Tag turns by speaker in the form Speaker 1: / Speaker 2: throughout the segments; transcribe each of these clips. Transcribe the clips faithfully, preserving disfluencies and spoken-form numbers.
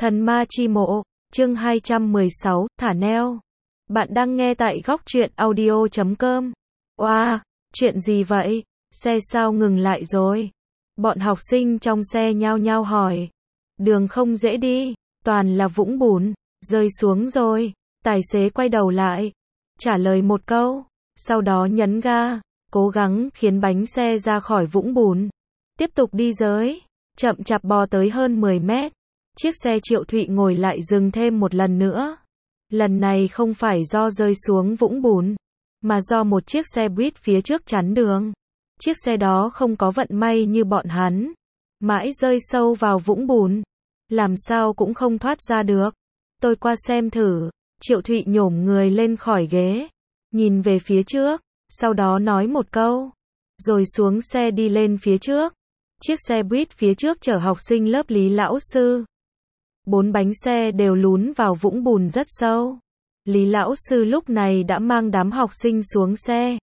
Speaker 1: Thần ma chi mộ, chương hai trăm mười sáu, thả neo. Bạn đang nghe tại góc truyện audio chấm com. Oa, wow, chuyện gì vậy? Xe sao ngừng lại rồi? Bọn học sinh trong xe nhao nhao hỏi. Đường không dễ đi, toàn là vũng bùn, rơi xuống rồi. Tài xế quay đầu lại, trả lời một câu, sau đó nhấn ga, cố gắng khiến bánh xe ra khỏi vũng bùn. Tiếp tục đi giới, chậm chạp bò tới hơn mười mét. Chiếc xe Triệu Thụy ngồi lại dừng thêm một lần nữa. Lần này không phải do rơi xuống vũng bùn, mà do một chiếc xe buýt phía trước chắn đường. Chiếc xe đó không có vận may như bọn hắn, mãi rơi sâu vào vũng bùn, làm sao cũng không thoát ra được. Tôi qua xem thử. Triệu Thụy nhổm người lên khỏi ghế, nhìn về phía trước, sau đó nói một câu, rồi xuống xe đi lên phía trước. Chiếc xe buýt phía trước chở học sinh lớp Lý lão sư. Bốn bánh xe đều lún vào vũng bùn rất sâu. Lý lão sư lúc này đã mang đám học sinh xuống xe,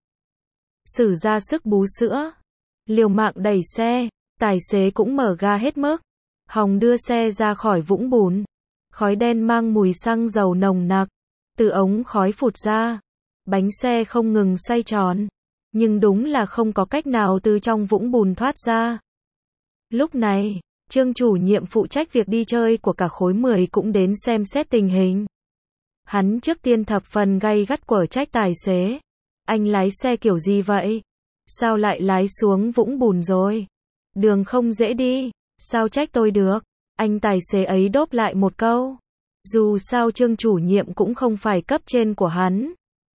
Speaker 1: sử ra sức bú sữa, liều mạng đẩy xe. Tài xế cũng mở ga hết mức, hòng đưa xe ra khỏi vũng bùn. Khói đen mang mùi xăng dầu nồng nặc từ ống khói phụt ra. Bánh xe không ngừng xoay tròn, nhưng đúng là không có cách nào từ trong vũng bùn thoát ra. Lúc này, Trương chủ nhiệm phụ trách việc đi chơi của cả khối mười cũng đến xem xét tình hình. Hắn trước tiên thập phần gay gắt quở trách tài xế. Anh lái xe kiểu gì vậy? Sao lại lái xuống vũng bùn rồi? Đường không dễ đi, sao trách tôi được? Anh tài xế ấy đốp lại một câu. Dù sao Trương chủ nhiệm cũng không phải cấp trên của hắn.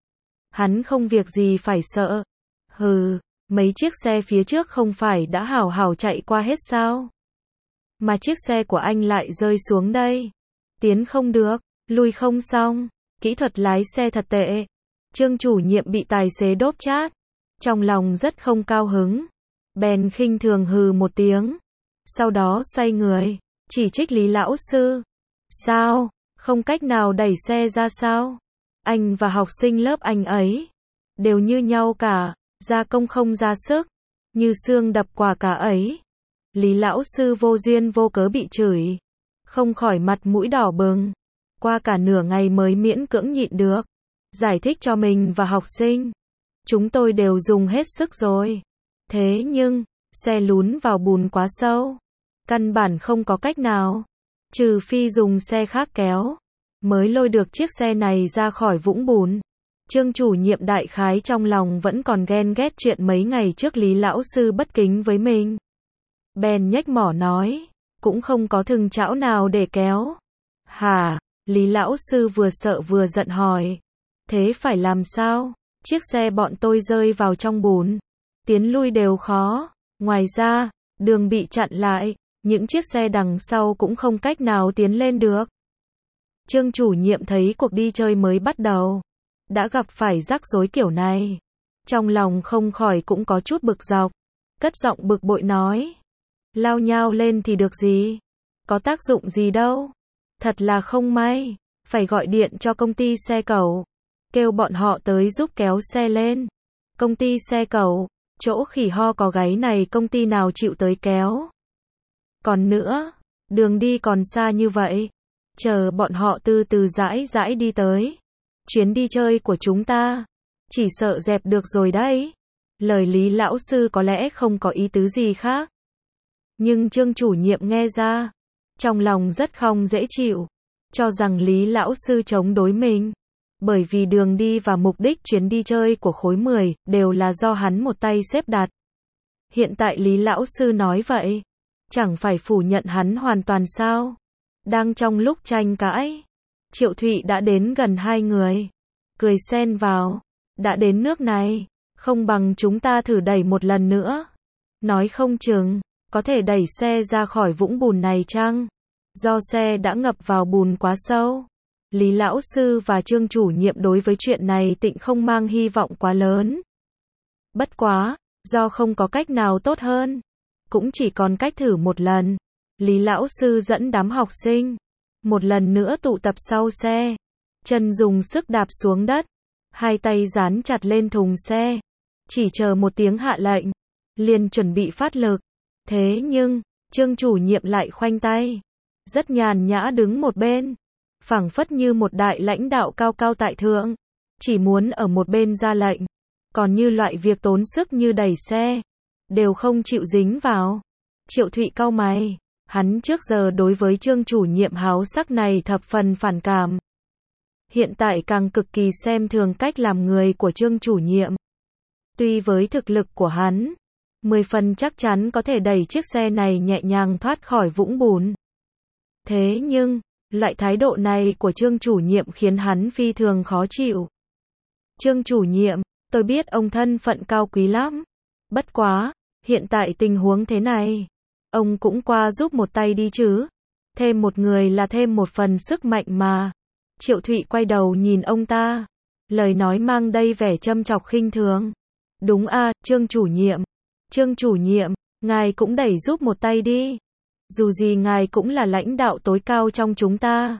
Speaker 1: Hắn không việc gì phải sợ. Hừ, mấy chiếc xe phía trước không phải đã hào hào chạy qua hết sao? Mà chiếc xe của anh lại rơi xuống đây. Tiến không được, lui không xong, kỹ thuật lái xe thật tệ. Trương chủ nhiệm bị tài xế đốp chát, trong lòng rất không cao hứng, bèn khinh thường hừ một tiếng, sau đó xoay người, chỉ trích Lý lão sư. Sao, không cách nào đẩy xe ra sao? Anh và học sinh lớp anh ấy đều như nhau cả, gia công không ra sức, như xương đập quả cả ấy. Lý lão sư vô duyên vô cớ bị chửi, không khỏi mặt mũi đỏ bừng, qua cả nửa ngày mới miễn cưỡng nhịn được, giải thích cho mình và học sinh. Chúng tôi đều dùng hết sức rồi. Thế nhưng, xe lún vào bùn quá sâu, căn bản không có cách nào, trừ phi dùng xe khác kéo, mới lôi được chiếc xe này ra khỏi vũng bùn. Trương chủ nhiệm đại khái trong lòng vẫn còn ghen ghét chuyện mấy ngày trước Lý lão sư bất kính với mình. Bèn nhếch mỏ nói, cũng không có thừng chảo nào để kéo. Hả? Lý lão sư vừa sợ vừa giận hỏi. Thế phải làm sao? Chiếc xe bọn tôi rơi vào trong bùn, tiến lui đều khó. Ngoài ra, đường bị chặn lại, những chiếc xe đằng sau cũng không cách nào tiến lên được. Trương chủ nhiệm thấy cuộc đi chơi mới bắt đầu, đã gặp phải rắc rối kiểu này. Trong lòng không khỏi cũng có chút bực dọc, cất giọng bực bội nói. Lao nhao lên thì được gì? Có tác dụng gì đâu? Thật là không may, phải gọi điện cho công ty xe cẩu, kêu bọn họ tới giúp kéo xe lên. Công ty xe cẩu, chỗ khỉ ho có gáy này công ty nào chịu tới kéo? Còn nữa, đường đi còn xa như vậy, chờ bọn họ từ từ rãi rãi đi tới. Chuyến đi chơi của chúng ta, chỉ sợ dẹp được rồi đấy. Lời Lý lão sư có lẽ không có ý tứ gì khác, nhưng Trương chủ nhiệm nghe ra, trong lòng rất không dễ chịu, cho rằng Lý lão sư chống đối mình. Bởi vì đường đi và mục đích chuyến đi chơi của khối mười đều là do hắn một tay xếp đặt. Hiện tại Lý lão sư nói vậy, chẳng phải phủ nhận hắn hoàn toàn sao? Đang trong lúc tranh cãi, Triệu Thụy đã đến gần hai người, cười xen vào. Đã đến nước này, không bằng chúng ta thử đẩy một lần nữa. Nói không chừng có thể đẩy xe ra khỏi vũng bùn này chăng? Do xe đã ngập vào bùn quá sâu. Lý lão sư và Trương chủ nhiệm đối với chuyện này tịnh không mang hy vọng quá lớn. Bất quá, do không có cách nào tốt hơn, cũng chỉ còn cách thử một lần. Lý lão sư dẫn đám học sinh một lần nữa tụ tập sau xe, chân dùng sức đạp xuống đất, hai tay dán chặt lên thùng xe, chỉ chờ một tiếng hạ lệnh, liền chuẩn bị phát lực. Thế nhưng, Trương chủ nhiệm lại khoanh tay, rất nhàn nhã đứng một bên, phảng phất như một đại lãnh đạo cao cao tại thượng, chỉ muốn ở một bên ra lệnh, còn như loại việc tốn sức như đẩy xe, đều không chịu dính vào. Triệu Thụy cau mày, hắn trước giờ đối với Trương chủ nhiệm háo sắc này thập phần phản cảm. Hiện tại càng cực kỳ xem thường cách làm người của Trương chủ nhiệm. Tuy với thực lực của hắn, mười phần chắc chắn có thể đẩy chiếc xe này nhẹ nhàng thoát khỏi vũng bùn. Thế nhưng, loại thái độ này của Trương chủ nhiệm khiến hắn phi thường khó chịu. Trương chủ nhiệm, tôi biết ông thân phận cao quý lắm. Bất quá, hiện tại tình huống thế này, ông cũng qua giúp một tay đi chứ. Thêm một người là thêm một phần sức mạnh mà. Triệu Thụy quay đầu nhìn ông ta, lời nói mang đầy vẻ châm chọc khinh thường. Đúng a, à, Trương chủ nhiệm. Trương chủ nhiệm, ngài cũng đẩy giúp một tay đi. Dù gì ngài cũng là lãnh đạo tối cao trong chúng ta.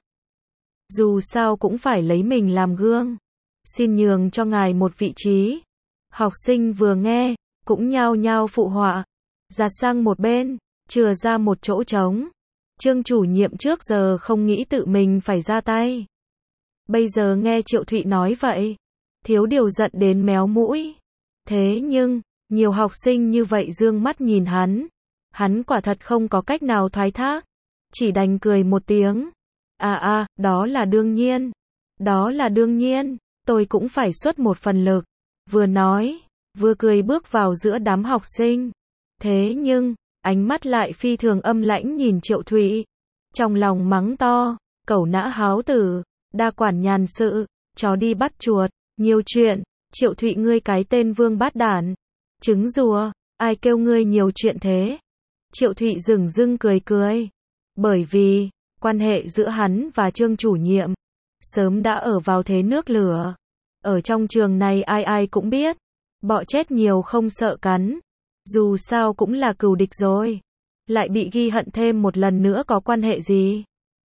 Speaker 1: Dù sao cũng phải lấy mình làm gương. Xin nhường cho ngài một vị trí. Học sinh vừa nghe, cũng nhao nhao phụ họa. Ra sang một bên, chừa ra một chỗ trống. Trương chủ nhiệm trước giờ không nghĩ tự mình phải ra tay. Bây giờ nghe Triệu Thụy nói vậy, thiếu điều giận đến méo mũi. Thế nhưng, nhiều học sinh như vậy dương mắt nhìn hắn. Hắn quả thật không có cách nào thoái thác. Chỉ đành cười một tiếng. À à, đó là đương nhiên. Đó là đương nhiên. Tôi cũng phải xuất một phần lực. Vừa nói, vừa cười bước vào giữa đám học sinh. Thế nhưng, ánh mắt lại phi thường âm lãnh nhìn Triệu Thụy. Trong lòng mắng to, cẩu nã háo tử, đa quản nhàn sự, chó đi bắt chuột, nhiều chuyện. Triệu Thụy ngươi cái tên vương bát đản. Trứng rùa, ai kêu ngươi nhiều chuyện thế? Triệu Thụy dửng dưng cười cười. Bởi vì, quan hệ giữa hắn và Trương chủ nhiệm, sớm đã ở vào thế nước lửa. Ở trong trường này ai ai cũng biết. Bọ chết nhiều không sợ cắn. Dù sao cũng là cừu địch rồi. Lại bị ghi hận thêm một lần nữa có quan hệ gì?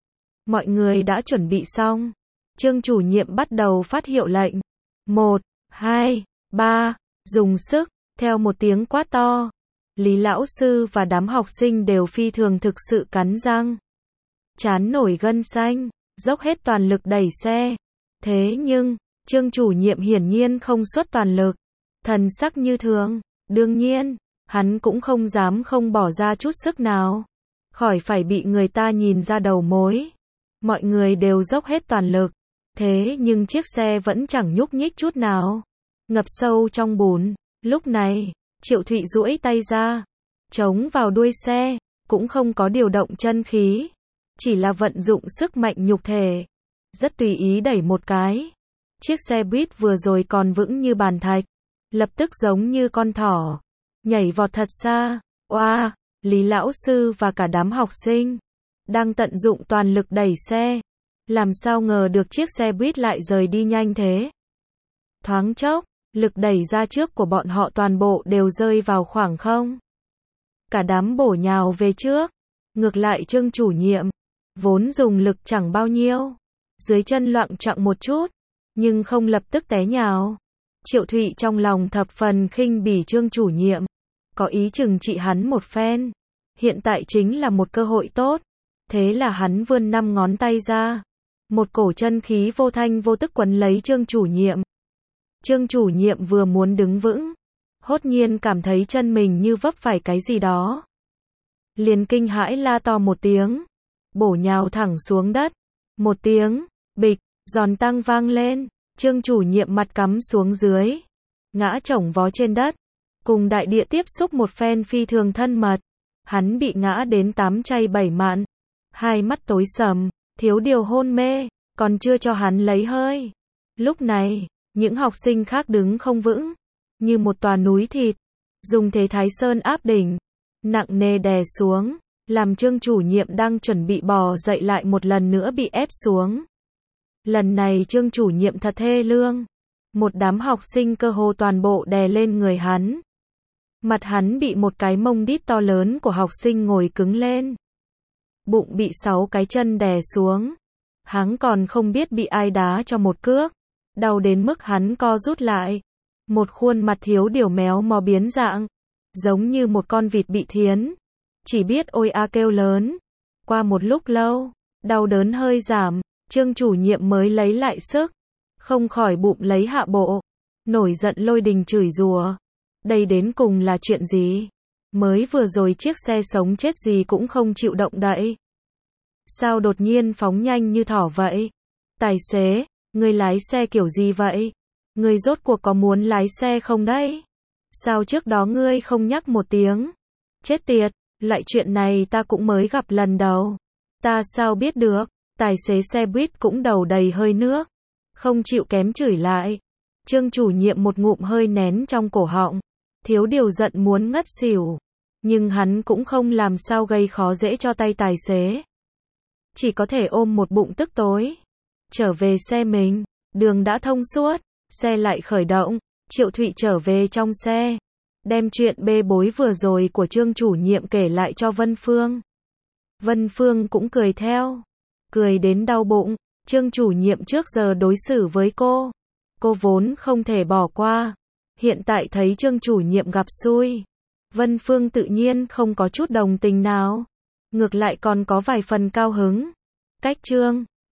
Speaker 1: Mọi người đã chuẩn bị xong. Trương chủ nhiệm bắt đầu phát hiệu lệnh. Một, hai, ba, dùng sức. Theo một tiếng quát to, Lý lão sư và đám học sinh đều phi thường thực sự cắn răng. Trán nổi gân xanh, dốc hết toàn lực đẩy xe. Thế nhưng, Trương chủ nhiệm hiển nhiên không xuất toàn lực. Thần sắc như thường, đương nhiên, hắn cũng không dám không bỏ ra chút sức nào. Khỏi phải bị người ta nhìn ra đầu mối. Mọi người đều dốc hết toàn lực. Thế nhưng chiếc xe vẫn chẳng nhúc nhích chút nào. Ngập sâu trong bùn. Lúc này, Triệu Thụy duỗi tay ra, chống vào đuôi xe, cũng không có điều động chân khí, chỉ là vận dụng sức mạnh nhục thể, rất tùy ý đẩy một cái. Chiếc xe buýt vừa rồi còn vững như bàn thạch, lập tức giống như con thỏ, nhảy vọt thật xa. Oa, Lý lão sư và cả đám học sinh đang tận dụng toàn lực đẩy xe, làm sao ngờ được chiếc xe buýt lại rời đi nhanh thế. Thoáng chốc, lực đẩy ra trước của bọn họ toàn bộ đều rơi vào khoảng không. Cả đám bổ nhào về trước. Ngược lại Trương chủ nhiệm, vốn dùng lực chẳng bao nhiêu, dưới chân loạng choạng một chút, nhưng không lập tức té nhào. Triệu Thụy trong lòng thập phần khinh bỉ Trương chủ nhiệm, có ý trừng trị hắn một phen. Hiện tại chính là một cơ hội tốt. Thế là hắn vươn năm ngón tay ra, một cổ chân khí vô thanh vô tức quấn lấy Trương chủ nhiệm. Trương chủ nhiệm vừa muốn đứng vững, hốt nhiên cảm thấy chân mình như vấp phải cái gì đó. Liền kinh hãi la to một tiếng, bổ nhào thẳng xuống đất. Một tiếng, bịch, giòn tăng vang lên, Trương chủ nhiệm mặt cắm xuống dưới, ngã chổng vó trên đất, cùng đại địa tiếp xúc một phen phi thường thân mật. Hắn bị ngã đến tám chay bảy mạn, hai mắt tối sầm, thiếu điều hôn mê, còn chưa cho hắn lấy hơi. Lúc này, những học sinh khác đứng không vững, như một tòa núi thịt, dùng thế Thái Sơn áp đỉnh, nặng nề đè xuống, làm Trương chủ nhiệm đang chuẩn bị bò dậy lại một lần nữa bị ép xuống. Lần này Trương chủ nhiệm thật thê lương, một đám học sinh cơ hồ toàn bộ đè lên người hắn. Mặt hắn bị một cái mông đít to lớn của học sinh ngồi cứng lên. Bụng bị sáu cái chân đè xuống. Hắn còn không biết bị ai đá cho một cước. Đau đến mức hắn co rút lại. Một khuôn mặt thiếu điều méo mó biến dạng, giống như một con vịt bị thiến. Chỉ biết ôi a kêu lớn. Qua một lúc lâu, đau đớn hơi giảm, Trương chủ nhiệm mới lấy lại sức, không khỏi bụng lấy hạ bộ, nổi giận lôi đình chửi rủa. Đây đến cùng là chuyện gì? Mới vừa rồi chiếc xe sống chết gì cũng không chịu động đậy. Sao đột nhiên phóng nhanh như thỏ vậy? Tài xế, ngươi lái xe kiểu gì vậy? Ngươi rốt cuộc có muốn lái xe không đấy? Sao trước đó ngươi không nhắc một tiếng? Chết tiệt, lại chuyện này ta cũng mới gặp lần đầu. Ta sao biết được? Tài xế xe buýt cũng đầu đầy hơi nước, không chịu kém chửi lại. Trương chủ nhiệm một ngụm hơi nén trong cổ họng, thiếu điều giận muốn ngất xỉu. Nhưng hắn cũng không làm sao gây khó dễ cho tay tài xế. Chỉ có thể ôm một bụng tức tối. Trở về xe mình, đường đã thông suốt, xe lại khởi động, Triệu Thụy trở về trong xe. Đem chuyện bê bối vừa rồi của Trương chủ nhiệm kể lại cho Vân Phương. Vân Phương cũng cười theo. Cười đến đau bụng, Trương chủ nhiệm trước giờ đối xử với cô. Cô vốn không thể bỏ qua. Hiện tại thấy Trương chủ nhiệm gặp xui. Vân Phương tự nhiên không có chút đồng tình nào. Ngược lại còn có vài phần cao hứng. Cách Trương